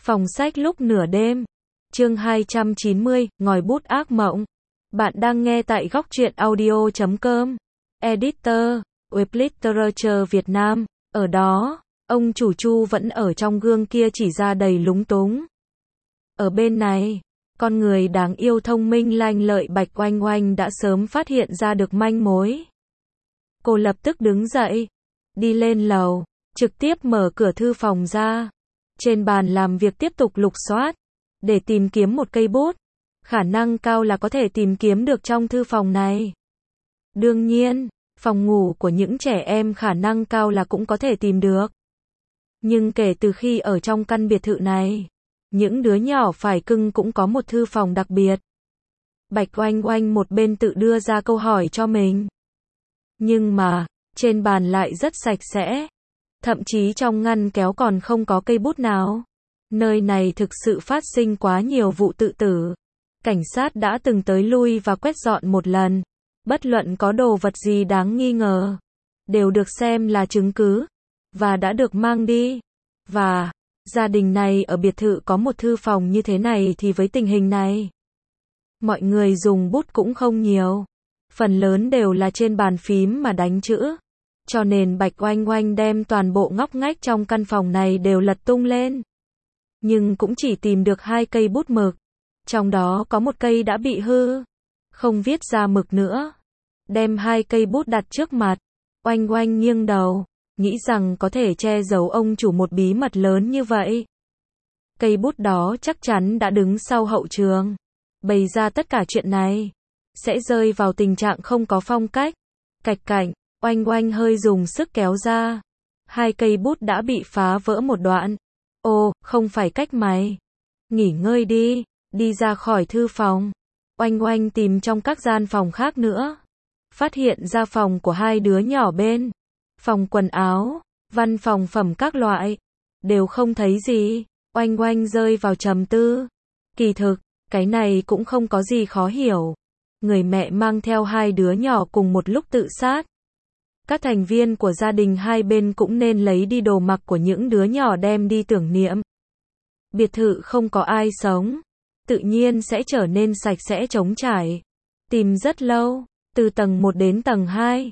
Phòng sách lúc nửa đêm. Chương 290, ngòi bút ác mộng. Bạn đang nghe tại góc truyện audio.com. Editor, Web Literature Việt Nam. Ở đó, ông chủ Chu vẫn ở trong gương kia chỉ ra đầy lúng túng. Ở bên này, con người đáng yêu thông minh lanh lợi Bạch Oanh Oanh đã sớm phát hiện ra được manh mối. Cô lập tức đứng dậy, đi lên lầu, trực tiếp mở cửa thư phòng ra. Trên bàn làm việc tiếp tục lục soát, để tìm kiếm một cây bút. Khả năng cao là có thể tìm kiếm được trong thư phòng này. Đương nhiên, phòng ngủ của những trẻ em khả năng cao là cũng có thể tìm được. Nhưng kể từ khi ở trong căn biệt thự này, những đứa nhỏ phải cưng cũng có một thư phòng đặc biệt. Bạch Oanh Oanh một bên tự đưa ra câu hỏi cho mình. Nhưng mà, trên bàn lại rất sạch sẽ. Thậm chí trong ngăn kéo còn không có cây bút nào. Nơi này thực sự phát sinh quá nhiều vụ tự tử. Cảnh sát đã từng tới lui và quét dọn một lần. Bất luận có đồ vật gì đáng nghi ngờ, đều được xem là chứng cứ, và đã được mang đi. Và, gia đình này ở biệt thự có một thư phòng như thế này thì với tình hình này, mọi người dùng bút cũng không nhiều. Phần lớn đều là trên bàn phím mà đánh chữ. Cho nên Bạch Oanh Oanh đem toàn bộ ngóc ngách trong căn phòng này đều lật tung lên. Nhưng cũng chỉ tìm được 2 cây bút mực. Trong đó có một cây đã bị hư, không viết ra mực nữa. Đem 2 cây bút đặt trước mặt. Oanh Oanh nghiêng đầu, nghĩ rằng có thể che giấu ông chủ một bí mật lớn như vậy. Cây bút đó chắc chắn đã đứng sau hậu trường, bày ra tất cả chuyện này. Sẽ rơi vào tình trạng không có phong cách. Cạch cạnh, Oanh Oanh hơi dùng sức kéo ra. 2 cây bút đã bị phá vỡ một đoạn. Ồ, không phải cách mày. Nghỉ ngơi đi, đi ra khỏi thư phòng. Oanh Oanh tìm trong các gian phòng khác nữa. Phát hiện ra phòng của 2 đứa nhỏ bên. Phòng quần áo, văn phòng phẩm các loại. Đều không thấy gì. Oanh Oanh rơi vào trầm tư. Kỳ thực, cái này cũng không có gì khó hiểu. Người mẹ mang theo 2 đứa nhỏ cùng một lúc tự sát. Các thành viên của gia đình hai bên cũng nên lấy đi đồ mặc của những đứa nhỏ đem đi tưởng niệm. Biệt thự không có ai sống, tự nhiên sẽ trở nên sạch sẽ trống trải. Tìm rất lâu, từ tầng 1 đến tầng 2.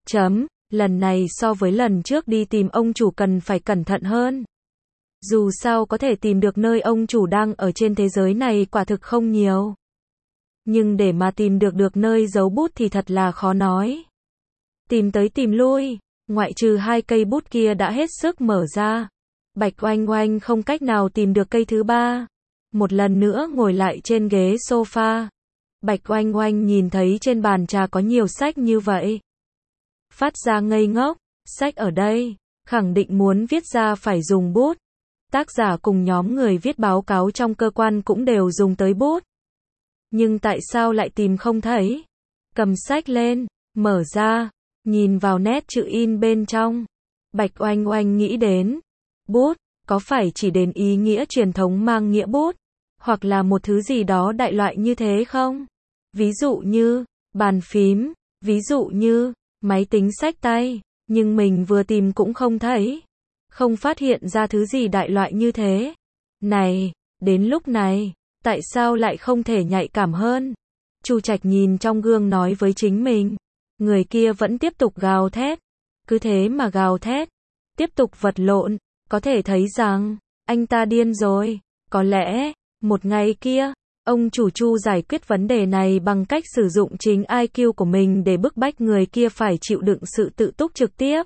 Lần này so với lần trước đi tìm ông chủ cần phải cẩn thận hơn. Dù sao có thể tìm được nơi ông chủ đang ở trên thế giới này quả thực không nhiều. Nhưng để mà tìm được nơi giấu bút thì thật là khó nói. Tìm tới tìm lui, ngoại trừ 2 cây bút kia đã hết sức mở ra. Bạch Oanh Oanh không cách nào tìm được cây thứ 3. Một lần nữa ngồi lại trên ghế sofa. Bạch Oanh Oanh nhìn thấy trên bàn trà có nhiều sách như vậy. Phát ra ngây ngốc, sách ở đây, khẳng định muốn viết ra phải dùng bút. Tác giả cùng nhóm người viết báo cáo trong cơ quan cũng đều dùng tới bút. Nhưng tại sao lại tìm không thấy? Cầm sách lên, mở ra, nhìn vào nét chữ in bên trong. Bạch Oanh Oanh nghĩ đến, bút, có phải chỉ đến ý nghĩa truyền thống mang nghĩa bút, hoặc là một thứ gì đó đại loại như thế không? Ví dụ như, bàn phím, ví dụ như, máy tính xách tay, nhưng mình vừa tìm cũng không thấy. Không phát hiện ra thứ gì đại loại như thế. Này, đến lúc này, tại sao lại không thể nhạy cảm hơn? Chu Trạch nhìn trong gương nói với chính mình. Người kia vẫn tiếp tục gào thét. Cứ thế mà gào thét. Tiếp tục vật lộn. Có thể thấy rằng, anh ta điên rồi. Có lẽ, một ngày kia, ông chủ Chu giải quyết vấn đề này bằng cách sử dụng chính IQ của mình để bức bách người kia phải chịu đựng sự tự túc trực tiếp.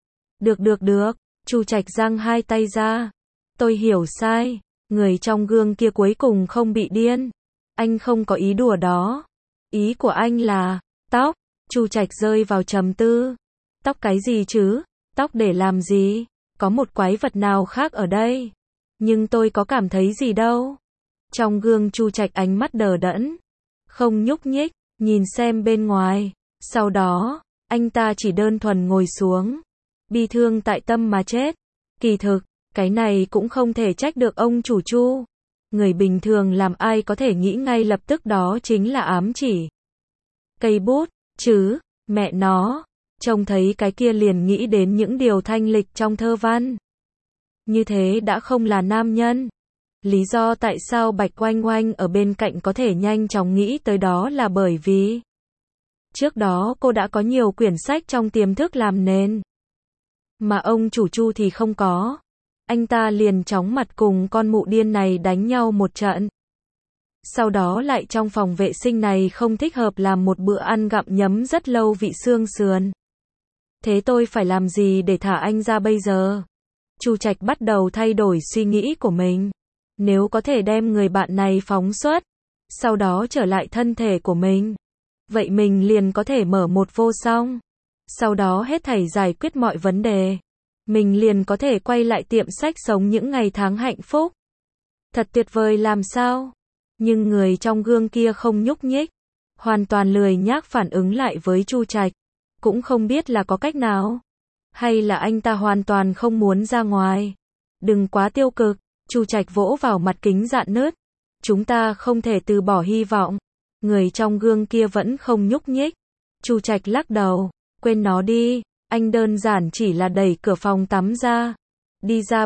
Được. Chu Trạch giang 2 tay ra. Tôi hiểu sai. Người trong gương kia cuối cùng không bị điên. Anh không có ý đùa đó. Ý của anh là, tóc. Chu Trạch rơi vào trầm tư. Tóc cái gì chứ? Tóc để làm gì? Có một quái vật nào khác ở đây? Nhưng tôi có cảm thấy gì đâu. Trong gương Chu Trạch ánh mắt đờ đẫn. Không nhúc nhích, nhìn xem bên ngoài. Sau đó, anh ta chỉ đơn thuần ngồi xuống. Bi thương tại tâm mà chết. Kỳ thực, cái này cũng không thể trách được ông chủ Chu. Người bình thường làm ai có thể nghĩ ngay lập tức đó chính là ám chỉ. Cây bút, chứ, mẹ nó, trông thấy cái kia liền nghĩ đến những điều thanh lịch trong thơ văn. Như thế đã không là nam nhân. Lý do tại sao Bạch Oanh Oanh ở bên cạnh có thể nhanh chóng nghĩ tới đó là bởi vì trước đó cô đã có nhiều quyển sách trong tiềm thức làm nền. Mà ông chủ Chu thì không có. Anh ta liền chóng mặt cùng con mụ điên này đánh nhau một trận. Sau đó lại trong phòng vệ sinh này không thích hợp làm một bữa ăn gặm nhấm rất lâu vị xương sườn. Thế tôi phải làm gì để thả anh ra bây giờ? Chu Trạch bắt đầu thay đổi suy nghĩ của mình. Nếu có thể đem người bạn này phóng xuất, sau đó trở lại thân thể của mình, vậy mình liền có thể mở một vô song. Sau đó hết thảy giải quyết mọi vấn đề. Mình liền có thể quay lại tiệm sách sống những ngày tháng hạnh phúc. Thật tuyệt vời làm sao? Nhưng người trong gương kia không nhúc nhích, hoàn toàn lười nhác phản ứng lại với Chu Trạch, cũng không biết là có cách nào, hay là anh ta hoàn toàn không muốn ra ngoài. Đừng quá tiêu cực, Chu Trạch vỗ vào mặt kính rạn nứt. Chúng ta không thể từ bỏ hy vọng. Người trong gương kia vẫn không nhúc nhích. Chu Trạch lắc đầu, quên nó đi, anh đơn giản chỉ là đẩy cửa phòng tắm ra, đi ra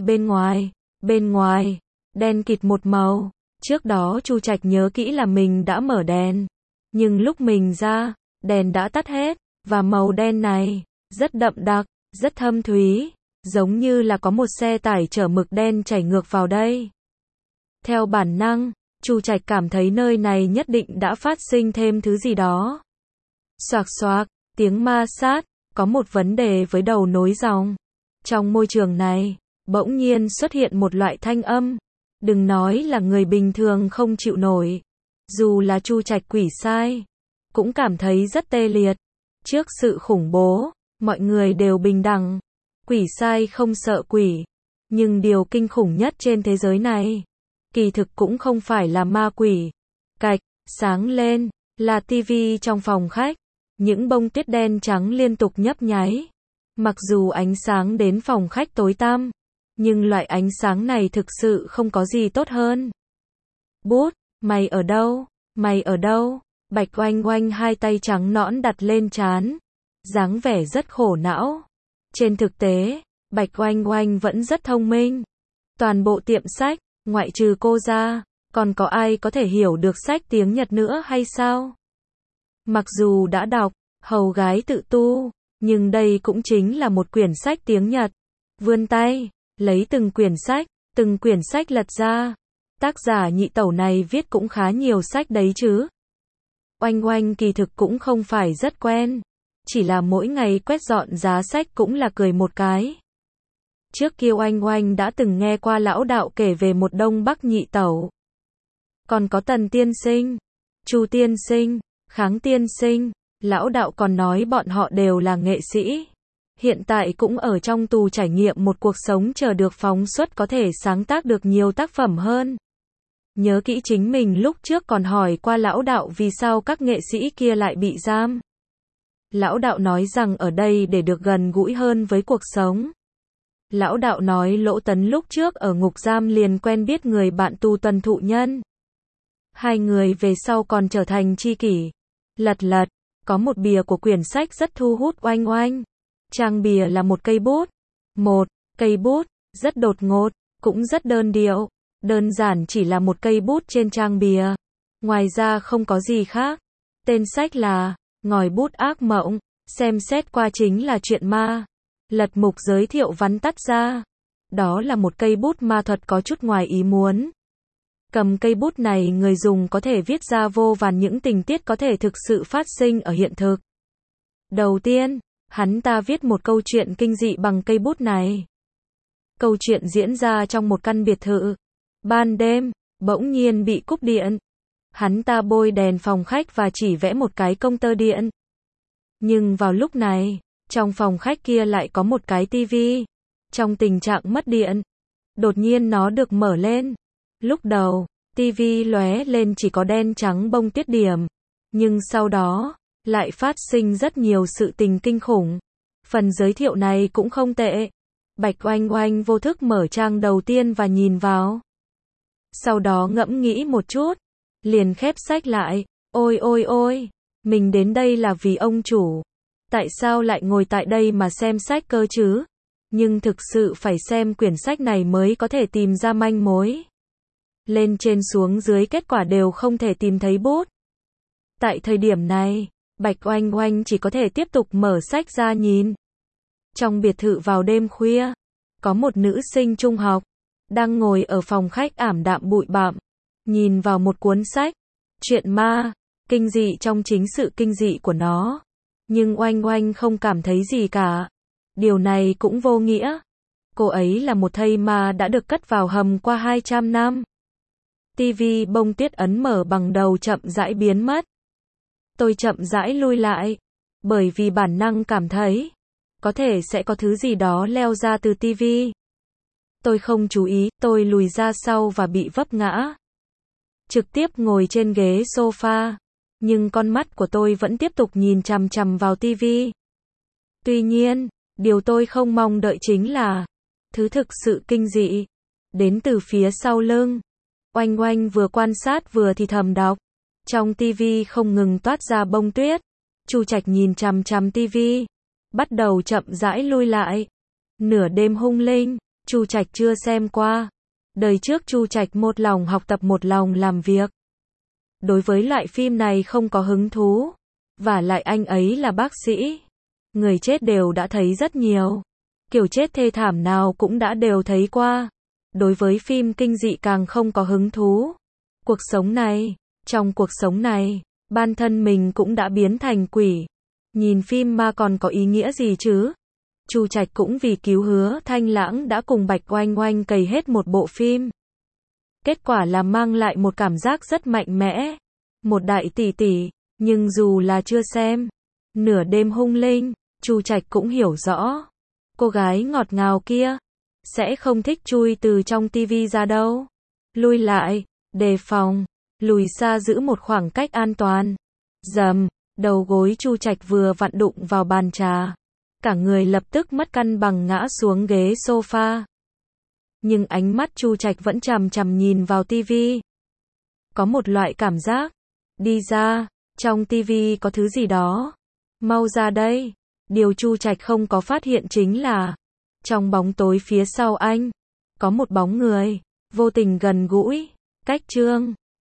bên ngoài, đen kịt một màu. Trước đó Chu Trạch nhớ kỹ là mình đã mở đèn, nhưng lúc mình ra, đèn đã tắt hết, và màu đen này, rất đậm đặc, rất thâm thúy, giống như là có một xe tải chở mực đen chảy ngược vào đây. Theo bản năng, Chu Trạch cảm thấy nơi này nhất định đã phát sinh thêm thứ gì đó. Xoạc xoạc, tiếng ma sát, có một vấn đề với đầu nối dòng. Trong môi trường này, bỗng nhiên xuất hiện một loại thanh âm. Đừng nói là người bình thường không chịu nổi. Dù là Chu Trạch quỷ sai, cũng cảm thấy rất tê liệt. Trước sự khủng bố, mọi người đều bình đẳng. Quỷ sai không sợ quỷ. Nhưng điều kinh khủng nhất trên thế giới này, kỳ thực cũng không phải là ma quỷ. Cạch, sáng lên, là tivi trong phòng khách. Những bông tuyết đen trắng liên tục nhấp nháy. Mặc dù ánh sáng đến phòng khách tối tăm, nhưng loại ánh sáng này thực sự không có gì tốt hơn. Bút, mày ở đâu? Mày ở đâu? Bạch Oanh Oanh hai tay trắng nõn đặt lên trán, dáng vẻ rất khổ não. Trên thực tế, Bạch Oanh Oanh vẫn rất thông minh. Toàn bộ tiệm sách, ngoại trừ cô ra, còn có ai có thể hiểu được sách tiếng Nhật nữa hay sao? Mặc dù đã đọc Hầu gái tự tu, nhưng đây cũng chính là một quyển sách tiếng Nhật. Vươn tay, lấy từng quyển sách lật ra. Tác giả nhị tẩu này viết cũng khá nhiều sách đấy chứ. Oanh Oanh kỳ thực cũng không phải rất quen, chỉ là mỗi ngày quét dọn giá sách cũng là cười một cái. Trước kia Oanh Oanh đã từng nghe qua lão đạo kể về một Đông Bắc nhị tẩu. Còn có Tần tiên sinh, Chu tiên sinh, Kháng tiên sinh, lão đạo còn nói bọn họ đều là nghệ sĩ. Hiện tại cũng ở trong tù trải nghiệm một cuộc sống chờ được phóng xuất có thể sáng tác được nhiều tác phẩm hơn. Nhớ kỹ chính mình lúc trước còn hỏi qua lão đạo vì sao các nghệ sĩ kia lại bị giam. Lão đạo nói rằng ở đây để được gần gũi hơn với cuộc sống. Lão đạo nói Lỗ Tấn lúc trước ở ngục giam liền quen biết người bạn tu Tuần Thụ Nhân. Hai người về sau còn trở thành tri kỷ. Lật, có một bìa của quyển sách rất thu hút Oanh Oanh. Trang bìa là một cây bút. Một cây bút, rất đột ngột, cũng rất đơn điệu. Đơn giản chỉ là một cây bút trên trang bìa. Ngoài ra không có gì khác. Tên sách là Ngòi bút ác mộng. Xem xét qua chính là chuyện ma. Lật mục giới thiệu vắn tắt ra. Đó là một cây bút ma thuật có chút ngoài ý muốn. Cầm cây bút này người dùng có thể viết ra vô vàn những tình tiết có thể thực sự phát sinh ở hiện thực. Đầu tiên, hắn ta viết một câu chuyện kinh dị bằng cây bút này. Câu chuyện diễn ra trong một căn biệt thự. Ban đêm, bỗng nhiên bị cúp điện. Hắn ta bôi đèn phòng khách và chỉ vẽ một cái công tơ điện. Nhưng vào lúc này, trong phòng khách kia lại có một cái tivi. Trong tình trạng mất điện, đột nhiên nó được mở lên. Lúc đầu, tivi lóe lên chỉ có đen trắng bông tuyết điểm. Nhưng sau đó, lại phát sinh rất nhiều sự tình kinh khủng. Phần giới thiệu này cũng không tệ. Bạch Oanh Oanh vô thức mở trang đầu tiên và nhìn vào. Sau đó ngẫm nghĩ một chút, liền khép sách lại. Ôi, mình đến đây là vì ông chủ. Tại sao lại ngồi tại đây mà xem sách cơ chứ? Nhưng thực sự phải xem quyển sách này mới có thể tìm ra manh mối. lên trên xuống dưới kết quả đều không thể tìm thấy bút. Tại thời điểm này, Bạch Oanh Oanh chỉ có thể tiếp tục mở sách ra nhìn. Trong biệt thự vào đêm khuya, có một nữ sinh trung học, đang ngồi ở phòng khách ảm đạm bụi bặm, nhìn vào một cuốn sách, chuyện ma, kinh dị trong chính sự kinh dị của nó. Nhưng Oanh Oanh không cảm thấy gì cả. Điều này cũng vô nghĩa. Cô ấy là một thây ma đã được cất vào hầm qua 200 năm. Tivi bông tuyết ấn mở bằng đầu chậm rãi biến mất. Tôi chậm rãi lui lại, bởi vì bản năng cảm thấy, có thể sẽ có thứ gì đó leo ra từ tivi. Tôi không chú ý, tôi lùi ra sau và bị vấp ngã. Trực tiếp ngồi trên ghế sofa, nhưng con mắt của tôi vẫn tiếp tục nhìn chằm chằm vào tivi. Tuy nhiên, điều tôi không mong đợi chính là thứ thực sự kinh dị đến từ phía sau lưng. Oanh Oanh vừa quan sát vừa thì thầm đọc. Trong tivi không ngừng toát ra bông tuyết. Chu Trạch nhìn chằm chằm tivi, bắt đầu chậm rãi lui lại. Nửa đêm hung linh, Chu Trạch chưa xem qua. Đời trước Chu Trạch một lòng học tập một lòng làm việc. Đối với loại phim này không có hứng thú. Và lại anh ấy là bác sĩ. Người chết đều đã thấy rất nhiều. Kiểu chết thê thảm nào cũng đã đều thấy qua. Đối với phim kinh dị càng không có hứng thú. Cuộc sống này, trong cuộc sống này, bản thân mình cũng đã biến thành quỷ. Nhìn phim ma còn có ý nghĩa gì chứ? Chu Trạch cũng vì cứu Hứa Thanh Lãng đã cùng Bạch Oanh Oanh cày hết một bộ phim. Kết quả là mang lại một cảm giác rất mạnh mẽ. Một đại tỷ tỷ, nhưng dù là chưa xem Nửa đêm hung linh, Chu Trạch cũng hiểu rõ. Cô gái ngọt ngào kia sẽ không thích chui từ trong tivi ra đâu. Lui lại, đề phòng, lùi xa giữ một khoảng cách an toàn. Dầm, đầu gối Chu Trạch vừa vặn đụng vào bàn trà. Cả người lập tức mất cân bằng ngã xuống ghế sofa. Nhưng ánh mắt Chu Trạch vẫn chằm chằm nhìn vào tivi. Có một loại cảm giác, đi ra, trong tivi có thứ gì đó. Mau ra đây. Điều Chu Trạch không có phát hiện chính là, trong bóng tối phía sau anh, có một bóng người, vô tình gần gũi, cách chương.